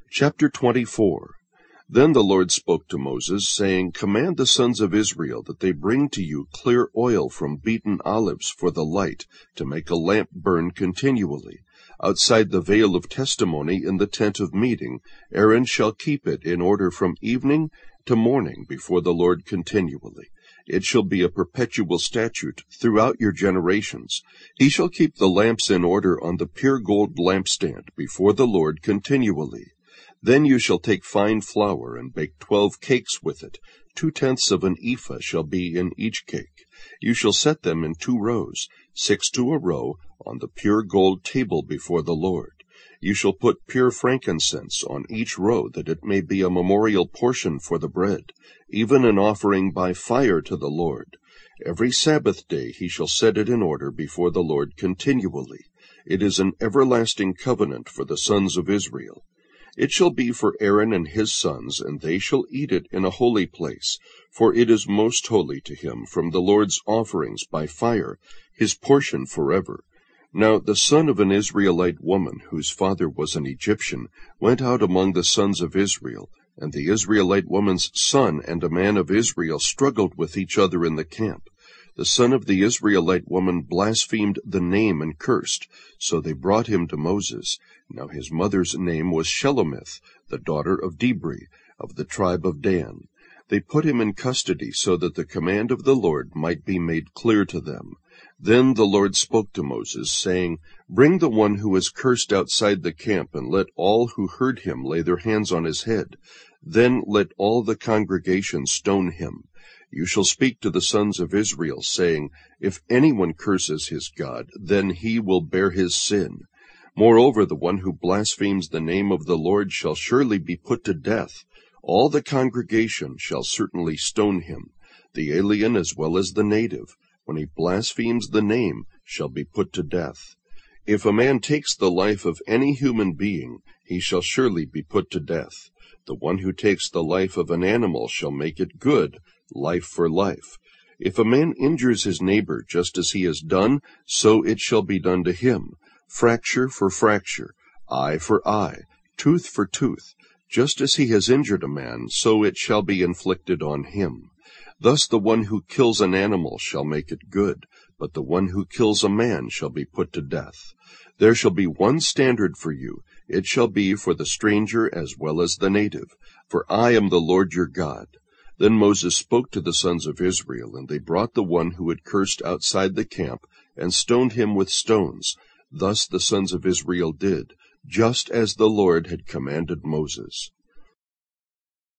Chapter 24. Then the Lord spoke to Moses, saying, Command the sons of Israel that they bring to you clear oil from beaten olives for the light, to make a lamp burn continually. Outside the veil of testimony in the tent of meeting, Aaron shall keep it in order from evening to morning before the Lord continually. It shall be a perpetual statute throughout your generations. He shall keep the lamps in order on the pure gold lampstand before the Lord continually. Then you shall take fine flour and bake 12 cakes with it. 2/10 of an ephah shall be in each cake. You shall set them in 2 rows, 6 to a row, on the pure gold table before the Lord. You shall put pure frankincense on each row, that it may be a memorial portion for the bread, even an offering by fire to the Lord. Every Sabbath day he shall set it in order before the Lord continually. It is an everlasting covenant for the sons of Israel. It shall be for Aaron and his sons, and they shall eat it in a holy place, for it is most holy to him from the Lord's offerings by fire, his portion forever. Now the son of an Israelite woman, whose father was an Egyptian, went out among the sons of Israel, and the Israelite woman's son and a man of Israel struggled with each other in the camp. The son of the Israelite woman blasphemed the name and cursed, so they brought him to Moses. Now his mother's name was Shelomith, the daughter of Dibri, of the tribe of Dan. They put him in custody so that the command of the Lord might be made clear to them. Then the Lord spoke to Moses, saying, Bring the one who is cursed outside the camp, and let all who heard him lay their hands on his head. Then let all the congregation stone him. You shall speak to the sons of Israel, saying, If anyone curses his God, then he will bear his sin. Moreover, the one who blasphemes the name of the Lord shall surely be put to death. All the congregation shall certainly stone him, the alien as well as the native. When he blasphemes the name, shall be put to death. If a man takes the life of any human being, he shall surely be put to death. The one who takes the life of an animal shall make it good, life for life. If a man injures his neighbor just as he has done, so it shall be done to him. Fracture for fracture, eye for eye, tooth for tooth. Just as he has injured a man, so it shall be inflicted on him. Thus the one who kills an animal shall make it good, but the one who kills a man shall be put to death. There shall be one standard for you. It shall be for the stranger as well as the native, for I am the Lord your God. Then Moses spoke to the sons of Israel, and they brought the one who had cursed outside the camp, and stoned him with stones. Thus the sons of Israel did, just as the Lord had commanded Moses.